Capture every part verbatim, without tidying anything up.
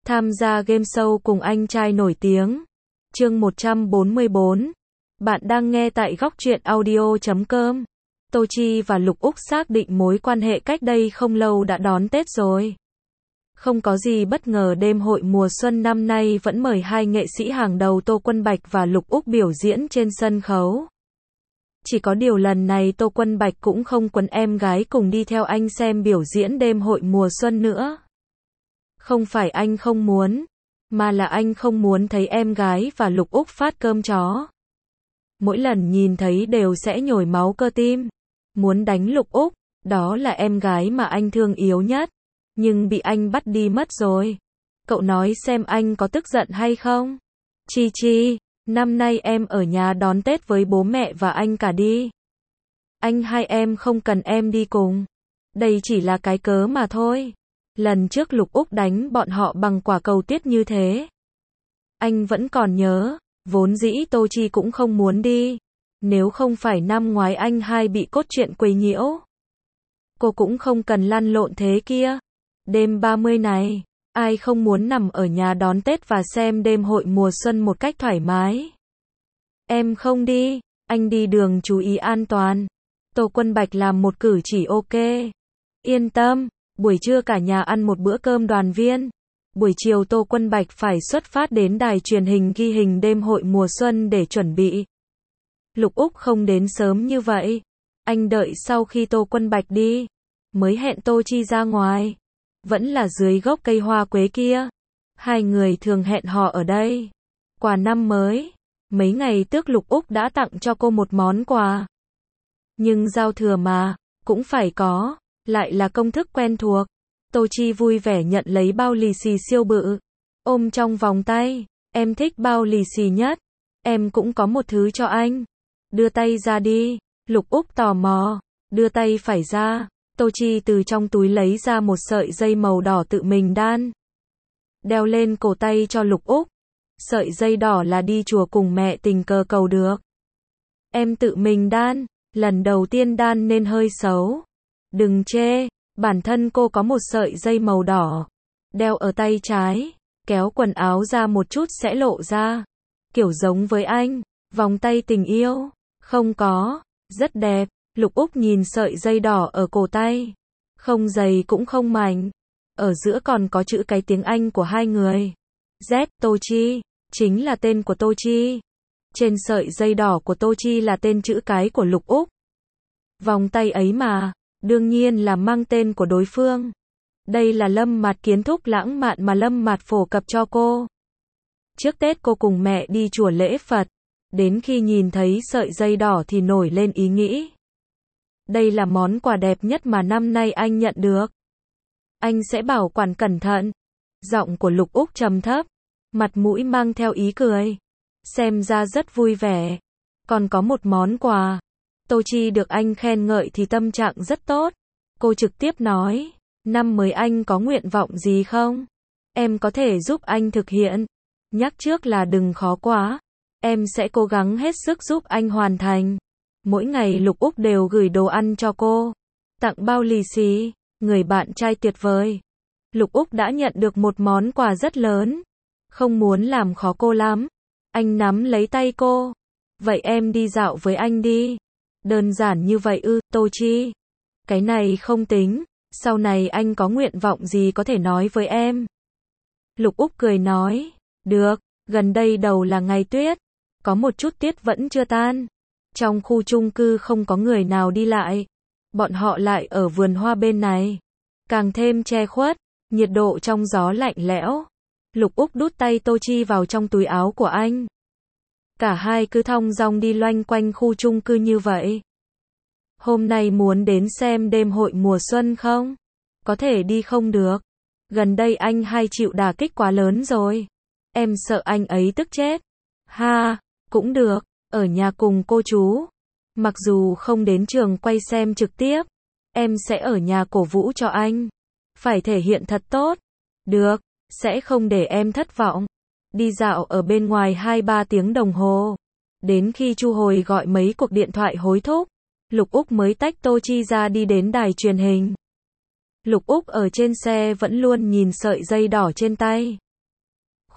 Tham gia game show cùng anh trai nổi tiếng. Chương một trăm bốn mươi bốn. Bạn đang nghe tại góc truyện audio chấm com. Tô Chi và Lục Úc xác định mối quan hệ cách đây không lâu đã đón Tết rồi. Không có gì bất ngờ, đêm hội mùa xuân năm nay vẫn mời hai nghệ sĩ hàng đầu Tô Quân Bạch và Lục Úc biểu diễn trên sân khấu. Chỉ có điều lần này Tô Quân Bạch cũng không quấn em gái cùng đi theo anh xem biểu diễn đêm hội mùa xuân nữa. Không phải anh không muốn, mà là anh không muốn thấy em gái và Lục Úc phát cơm chó. Mỗi lần nhìn thấy đều sẽ nhồi máu cơ tim. Muốn đánh Lục Úc, đó là em gái mà anh thương yếu nhất. Nhưng bị anh bắt đi mất rồi. Cậu nói xem anh có tức giận hay không? Chi Chi, năm nay em ở nhà đón Tết với bố mẹ và anh cả đi. Anh hai em không cần em đi cùng. Đây chỉ là cái cớ mà thôi. Lần trước Lục Úc đánh bọn họ bằng quả cầu tuyết như thế. Anh vẫn còn nhớ, vốn dĩ Tô Chi cũng không muốn đi. Nếu không phải năm ngoái anh hai bị cốt truyện quấy nhiễu, cô cũng không cần lăn lộn thế kia. Đêm ba mươi này, ai không muốn nằm ở nhà đón Tết và xem đêm hội mùa xuân một cách thoải mái. Em không đi, anh đi đường chú ý an toàn. Tô Quân Bạch làm một cử chỉ ok. Yên tâm, buổi trưa cả nhà ăn một bữa cơm đoàn viên. Buổi chiều Tô Quân Bạch phải xuất phát đến đài truyền hình ghi hình đêm hội mùa xuân để chuẩn bị. Lục Úc không đến sớm như vậy. Anh đợi sau khi Tô Quân Bạch đi, mới hẹn Tô Chi ra ngoài. Vẫn là dưới gốc cây hoa quế kia. Hai người thường hẹn hò ở đây. Quà năm mới. Mấy ngày trước Lục Úc đã tặng cho cô một món quà. Nhưng giao thừa mà, cũng phải có. Lại là công thức quen thuộc. Tô Chi vui vẻ nhận lấy bao lì xì siêu bự. Ôm trong vòng tay. Em thích bao lì xì nhất. Em cũng có một thứ cho anh. Đưa tay ra đi. Lục Úc tò mò. Đưa tay phải ra. Tô Chi từ trong túi lấy ra một sợi dây màu đỏ tự mình đan. Đeo lên cổ tay cho Lục Úc. Sợi dây đỏ là đi chùa cùng mẹ tình cờ cầu được. Em tự mình đan. Lần đầu tiên đan nên hơi xấu. Đừng chê. Bản thân cô có một sợi dây màu đỏ. Đeo ở tay trái. Kéo quần áo ra một chút sẽ lộ ra. Kiểu giống với anh. Vòng tay tình yêu. Không có. Rất đẹp. Lục Úc nhìn sợi dây đỏ ở cổ tay. Không dày cũng không mảnh. Ở giữa còn có chữ cái tiếng Anh của hai người. Z, Tô Chi. Chính là tên của Tô Chi. Trên sợi dây đỏ của Tô Chi là tên chữ cái của Lục Úc. Vòng tay ấy mà, đương nhiên là mang tên của đối phương. Đây là Lâm Mạt kiến thức lãng mạn mà Lâm Mạt phổ cập cho cô. Trước Tết cô cùng mẹ đi chùa lễ Phật. Đến khi nhìn thấy sợi dây đỏ thì nổi lên ý nghĩ. Đây là món quà đẹp nhất mà năm nay anh nhận được. Anh sẽ bảo quản cẩn thận. Giọng của Lục Úc trầm thấp. Mặt mũi mang theo ý cười. Xem ra rất vui vẻ. Còn có một món quà. Tô Chi được anh khen ngợi thì tâm trạng rất tốt. Cô trực tiếp nói. Năm mới anh có nguyện vọng gì không? Em có thể giúp anh thực hiện. Nhắc trước là đừng khó quá. Em sẽ cố gắng hết sức giúp anh hoàn thành. Mỗi ngày Lục Úc đều gửi đồ ăn cho cô. Tặng bao lì xì. Người bạn trai tuyệt vời. Lục Úc đã nhận được một món quà rất lớn. Không muốn làm khó cô lắm. Anh nắm lấy tay cô. Vậy em đi dạo với anh đi. Đơn giản như vậy ư, Tô Chi. Cái này không tính. Sau này anh có nguyện vọng gì có thể nói với em. Lục Úc cười nói. Được, gần đây đầu là ngày tuyết. Có một chút tuyết vẫn chưa tan. Trong khu chung cư không có người nào đi lại. Bọn họ lại ở vườn hoa bên này. Càng thêm che khuất. Nhiệt độ trong gió lạnh lẽo. Lục Úc đút tay Tô Chi vào trong túi áo của anh. Cả hai cứ thong dong đi loanh quanh khu chung cư như vậy. Hôm nay muốn đến xem đêm hội mùa xuân không? Có thể đi không được. Gần đây anh hay chịu đả kích quá lớn rồi. Em sợ anh ấy tức chết. Ha, cũng được. Ở nhà cùng cô chú. Mặc dù không đến trường quay xem trực tiếp. Em sẽ ở nhà cổ vũ cho anh. Phải thể hiện thật tốt. Được, sẽ không để em thất vọng. Đi dạo ở bên ngoài hai ba tiếng đồng hồ. Đến khi Chu Hồi gọi mấy cuộc điện thoại hối thúc. Lục Úc mới tách Tô Chi ra đi đến đài truyền hình. Lục Úc ở trên xe vẫn luôn nhìn sợi dây đỏ trên tay.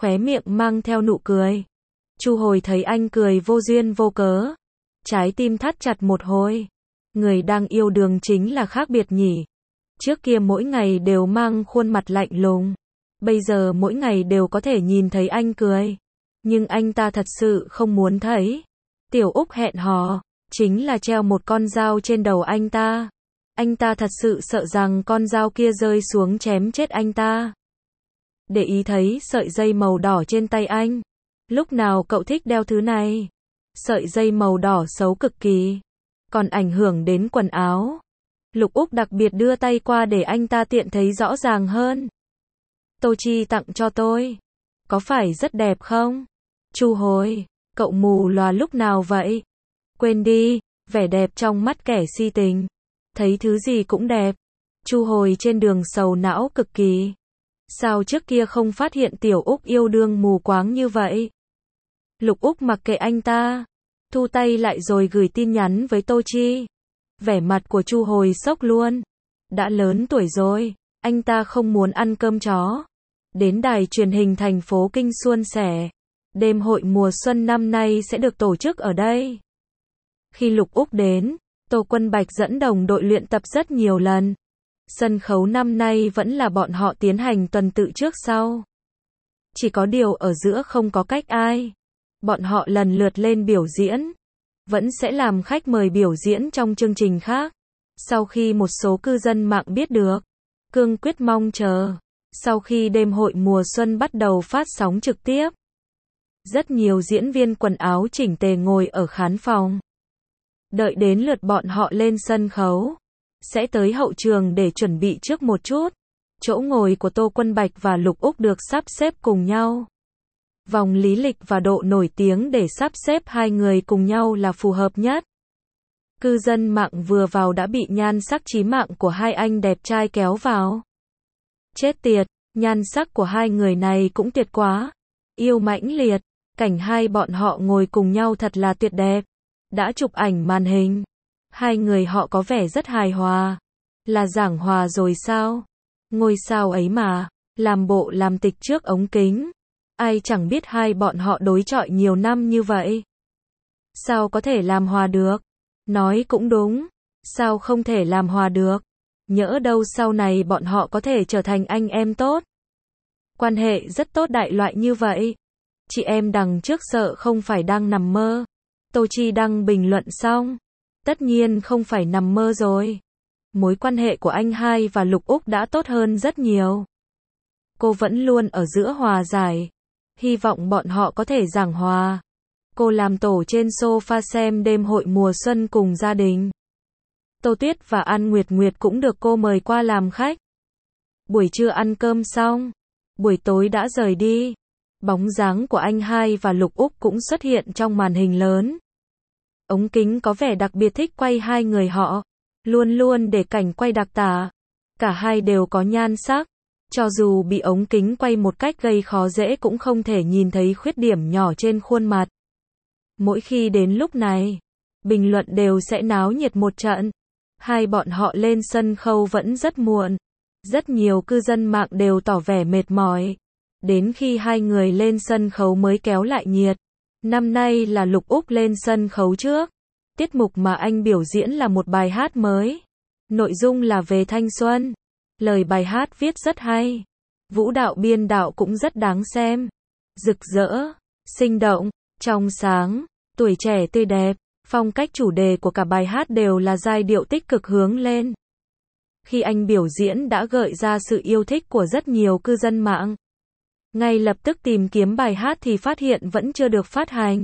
khóe miệng mang theo nụ cười. Chu Hồi thấy anh cười vô duyên vô cớ, trái tim thắt chặt một hồi. Người đang yêu đương chính là khác biệt nhỉ. Trước kia mỗi ngày đều mang khuôn mặt lạnh lùng, bây giờ mỗi ngày đều có thể nhìn thấy anh cười. Nhưng anh ta thật sự không muốn thấy. Tiểu Úc hẹn hò, chính là treo một con dao trên đầu anh ta. Anh ta thật sự sợ rằng con dao kia rơi xuống chém chết anh ta. Để ý thấy sợi dây màu đỏ trên tay anh. Lúc nào cậu thích đeo thứ này? Sợi dây màu đỏ xấu cực kỳ, còn ảnh hưởng đến quần áo. Lục Úc đặc biệt đưa tay qua để anh ta tiện thấy rõ ràng hơn. Tô Chi tặng cho tôi. Có phải rất đẹp không? Chu Hồi, cậu mù lòa lúc nào vậy? Quên đi, vẻ đẹp trong mắt kẻ si tình. Thấy thứ gì cũng đẹp. Chu Hồi trên đường sầu não cực kỳ. Sao trước kia không phát hiện Tiểu Úc yêu đương mù quáng như vậy? Lục Úc mặc kệ anh ta, thu tay lại rồi gửi tin nhắn với Tô Chi. Vẻ mặt của Chu Hồi sốc luôn. Đã lớn tuổi rồi, anh ta không muốn ăn cơm chó. Đến đài truyền hình thành phố Kinh suôn sẻ. Đêm hội mùa xuân năm nay sẽ được tổ chức ở đây. Khi Lục Úc đến, Tô Quân Bạch dẫn đồng đội luyện tập rất nhiều lần. Sân khấu năm nay vẫn là bọn họ tiến hành tuần tự trước sau. Chỉ có điều ở giữa không có cách ai. Bọn họ lần lượt lên biểu diễn. Vẫn sẽ làm khách mời biểu diễn trong chương trình khác. Sau khi một số cư dân mạng biết được, cương quyết mong chờ. Sau khi đêm hội mùa xuân bắt đầu phát sóng trực tiếp, rất nhiều diễn viên quần áo chỉnh tề ngồi ở khán phòng. Đợi đến lượt bọn họ lên sân khấu, sẽ tới hậu trường để chuẩn bị trước một chút. Chỗ ngồi của Tô Quân Bạch và Lục Úc được sắp xếp cùng nhau. Vòng lý lịch và độ nổi tiếng để sắp xếp hai người cùng nhau là phù hợp nhất. Cư dân mạng vừa vào đã bị nhan sắc chí mạng của hai anh đẹp trai kéo vào. Chết tiệt, nhan sắc của hai người này cũng tuyệt quá. Yêu mãnh liệt, cảnh hai bọn họ ngồi cùng nhau thật là tuyệt đẹp. Đã chụp ảnh màn hình, hai người họ có vẻ rất hài hòa. Là giảng hòa rồi sao? Ngôi sao ấy mà, làm bộ làm tịch trước ống kính. Ai chẳng biết hai bọn họ đối chọi nhiều năm như vậy. Sao có thể làm hòa được? Nói cũng đúng, sao không thể làm hòa được? Nhỡ đâu sau này bọn họ có thể trở thành anh em tốt. Quan hệ rất tốt đại loại như vậy. Chị em đằng trước sợ không phải đang nằm mơ. Tô Chi đăng bình luận xong. Tất nhiên không phải nằm mơ rồi. Mối quan hệ của anh hai và Lục Úc đã tốt hơn rất nhiều. Cô vẫn luôn ở giữa hòa giải. Hy vọng bọn họ có thể giảng hòa. Cô làm tổ trên sofa xem đêm hội mùa xuân cùng gia đình. Tô Tuyết và An Nguyệt Nguyệt cũng được cô mời qua làm khách. Buổi trưa ăn cơm xong, buổi tối đã rời đi. Bóng dáng của anh hai và Lục Úc cũng xuất hiện trong màn hình lớn. Ống kính có vẻ đặc biệt thích quay hai người họ, luôn luôn để cảnh quay đặc tả. Cả hai đều có nhan sắc, cho dù bị ống kính quay một cách gây khó dễ cũng không thể nhìn thấy khuyết điểm nhỏ trên khuôn mặt. Mỗi khi đến lúc này, bình luận đều sẽ náo nhiệt một trận. Hai bọn họ lên sân khấu vẫn rất muộn. Rất nhiều cư dân mạng đều tỏ vẻ mệt mỏi. Đến khi hai người lên sân khấu mới kéo lại nhiệt. Năm nay là Lục Úc lên sân khấu trước. Tiết mục mà anh biểu diễn là một bài hát mới. Nội dung là về thanh xuân. Lời bài hát viết rất hay. Vũ đạo biên đạo cũng rất đáng xem. Rực rỡ, sinh động, trong sáng, tuổi trẻ tươi đẹp. Phong cách chủ đề của cả bài hát đều là giai điệu tích cực hướng lên. Khi anh biểu diễn đã gợi ra sự yêu thích của rất nhiều cư dân mạng. Ngay lập tức tìm kiếm bài hát thì phát hiện vẫn chưa được phát hành.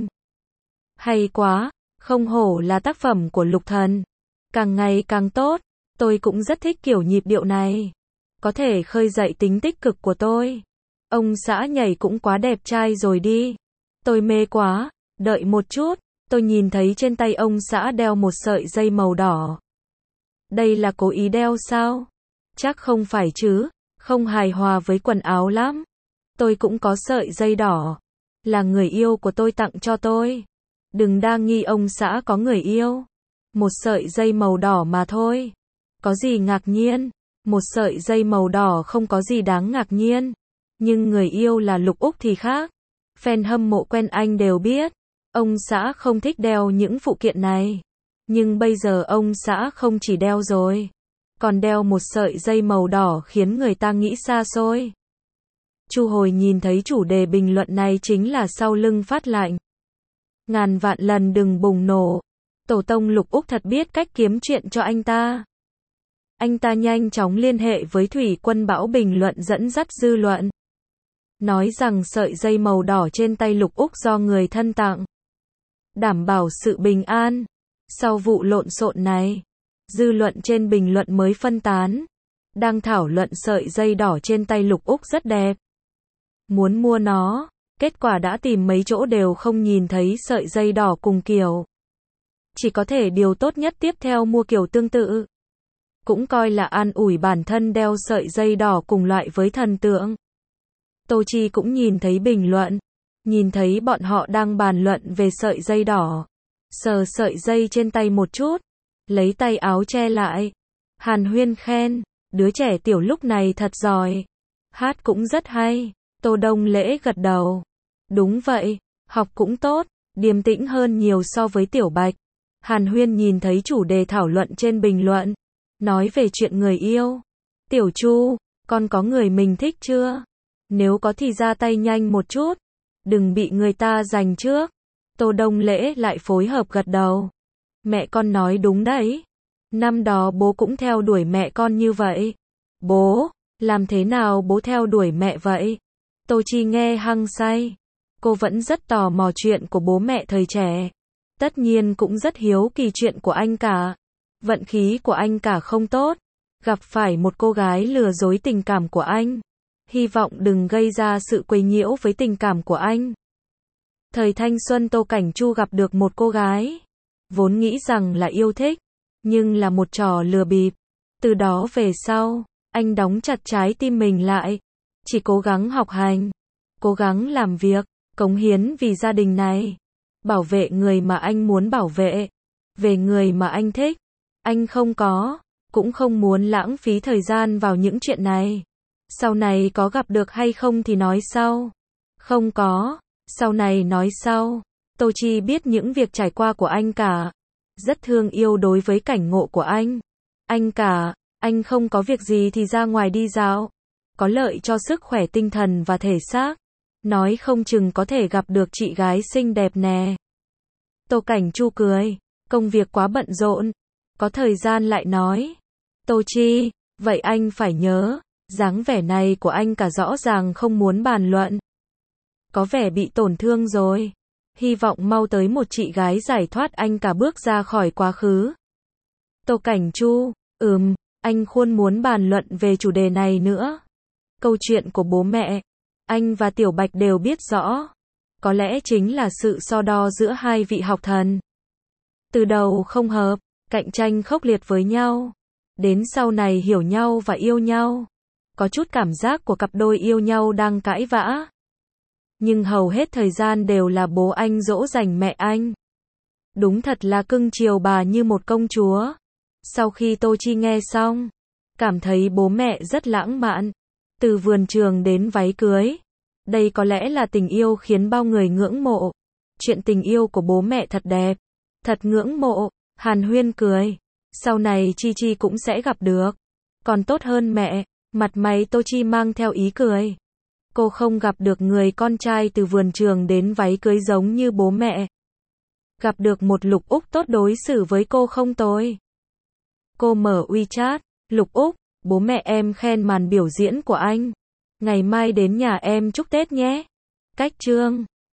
Hay quá, không hổ là tác phẩm của Lục Thần. Càng ngày càng tốt, tôi cũng rất thích kiểu nhịp điệu này. Có thể khơi dậy tính tích cực của tôi. Ông xã nhảy cũng quá đẹp trai rồi đi. Tôi mê quá, đợi một chút. Tôi nhìn thấy trên tay ông xã đeo một sợi dây màu đỏ. Đây là cố ý đeo sao? Chắc không phải chứ, không hài hòa với quần áo lắm. Tôi cũng có sợi dây đỏ. Là người yêu của tôi tặng cho tôi. Đừng đa nghi ông xã có người yêu. Một sợi dây màu đỏ mà thôi. Có gì ngạc nhiên? Một sợi dây màu đỏ không có gì đáng ngạc nhiên. Nhưng người yêu là Lục Úc thì khác. Fan hâm mộ quen anh đều biết, ông xã không thích đeo những phụ kiện này. Nhưng bây giờ ông xã không chỉ đeo rồi, còn đeo một sợi dây màu đỏ khiến người ta nghĩ xa xôi. Chu Hồi nhìn thấy chủ đề bình luận này chính là sau lưng phát lạnh. Ngàn vạn lần đừng bùng nổ. Tổ tông Lục Úc thật biết cách kiếm chuyện cho anh ta. Anh ta nhanh chóng liên hệ với Thủy Quân Bão bình luận dẫn dắt dư luận. Nói rằng sợi dây màu đỏ trên tay Lục Úc do người thân tặng. Đảm bảo sự bình an. Sau vụ lộn xộn này, dư luận trên bình luận mới phân tán. Đang thảo luận sợi dây đỏ trên tay Lục Úc rất đẹp. Muốn mua nó, kết quả đã tìm mấy chỗ đều không nhìn thấy sợi dây đỏ cùng kiểu. Chỉ có thể điều tốt nhất tiếp theo mua kiểu tương tự. Cũng coi là an ủi bản thân đeo sợi dây đỏ cùng loại với thần tượng. Tô Chi cũng nhìn thấy bình luận, nhìn thấy bọn họ đang bàn luận về sợi dây đỏ. Sờ sợi dây trên tay một chút, lấy tay áo che lại. Hàn Huyên khen, đứa trẻ tiểu lúc này thật giỏi. Hát cũng rất hay. Tô Đông Lễ gật đầu. Đúng vậy, học cũng tốt, điềm tĩnh hơn nhiều so với Tiểu Bạch. Hàn Huyên nhìn thấy chủ đề thảo luận trên bình luận, nói về chuyện người yêu. Tiểu Chu, con có người mình thích chưa? Nếu có thì ra tay nhanh một chút, đừng bị người ta giành trước. Tô Đông Lễ lại phối hợp gật đầu. Mẹ con nói đúng đấy. Năm đó bố cũng theo đuổi mẹ con như vậy. Bố, làm thế nào bố theo đuổi mẹ vậy? Tô Chi nghe hăng say. Cô vẫn rất tò mò chuyện của bố mẹ thời trẻ. Tất nhiên cũng rất hiếu kỳ chuyện của anh cả. Vận khí của anh cả không tốt. Gặp phải một cô gái lừa dối tình cảm của anh. Hy vọng đừng gây ra sự quấy nhiễu với tình cảm của anh. Thời thanh xuân Tô Cảnh Chu gặp được một cô gái. Vốn nghĩ rằng là yêu thích. Nhưng là một trò lừa bịp. Từ đó về sau, anh đóng chặt trái tim mình lại. Chỉ cố gắng học hành. Cố gắng làm việc. Cống hiến vì gia đình này. Bảo vệ người mà anh muốn bảo vệ. Về người mà anh thích. Anh không có. Cũng không muốn lãng phí thời gian vào những chuyện này. Sau này có gặp được hay không thì nói sau. Không có. Sau này nói sau. Tô Chi biết những việc trải qua của anh cả. Rất thương yêu đối với cảnh ngộ của anh. Anh cả, anh không có việc gì thì ra ngoài đi dạo. Có lợi cho sức khỏe tinh thần và thể xác. Nói không chừng có thể gặp được chị gái xinh đẹp nè. Tô Cảnh Chu cười. Công việc quá bận rộn. Có thời gian lại nói. Tô Chi, vậy anh phải nhớ. Dáng vẻ này của anh cả rõ ràng không muốn bàn luận. Có vẻ bị tổn thương rồi. Hy vọng mau tới một chị gái giải thoát anh cả bước ra khỏi quá khứ. Tô Cảnh Chu, ừm, anh khuôn muốn bàn luận về chủ đề này nữa. Câu chuyện của bố mẹ, anh và Tiểu Bạch đều biết rõ. Có lẽ chính là sự so đo giữa hai vị học thần. Từ đầu không hợp, cạnh tranh khốc liệt với nhau. Đến sau này hiểu nhau và yêu nhau. Có chút cảm giác của cặp đôi yêu nhau đang cãi vã. Nhưng hầu hết thời gian đều là bố anh dỗ dành mẹ anh. Đúng thật là cưng chiều bà như một công chúa. Sau khi Tô Chi nghe xong, cảm thấy bố mẹ rất lãng mạn. Từ vườn trường đến váy cưới. Đây có lẽ là tình yêu khiến bao người ngưỡng mộ. Chuyện tình yêu của bố mẹ thật đẹp. Thật ngưỡng mộ. Hàn Huyên cười. Sau này Chi Chi cũng sẽ gặp được. Còn tốt hơn mẹ. Mặt mày Tô Chi mang theo ý cười. Cô không gặp được người con trai từ vườn trường đến váy cưới giống như bố mẹ. Gặp được một Lục Úc tốt đối xử với cô không tồi. Cô mở WeChat. Lục Úc, bố mẹ em khen màn biểu diễn của anh. Ngày mai đến nhà em chúc Tết nhé. Cách chương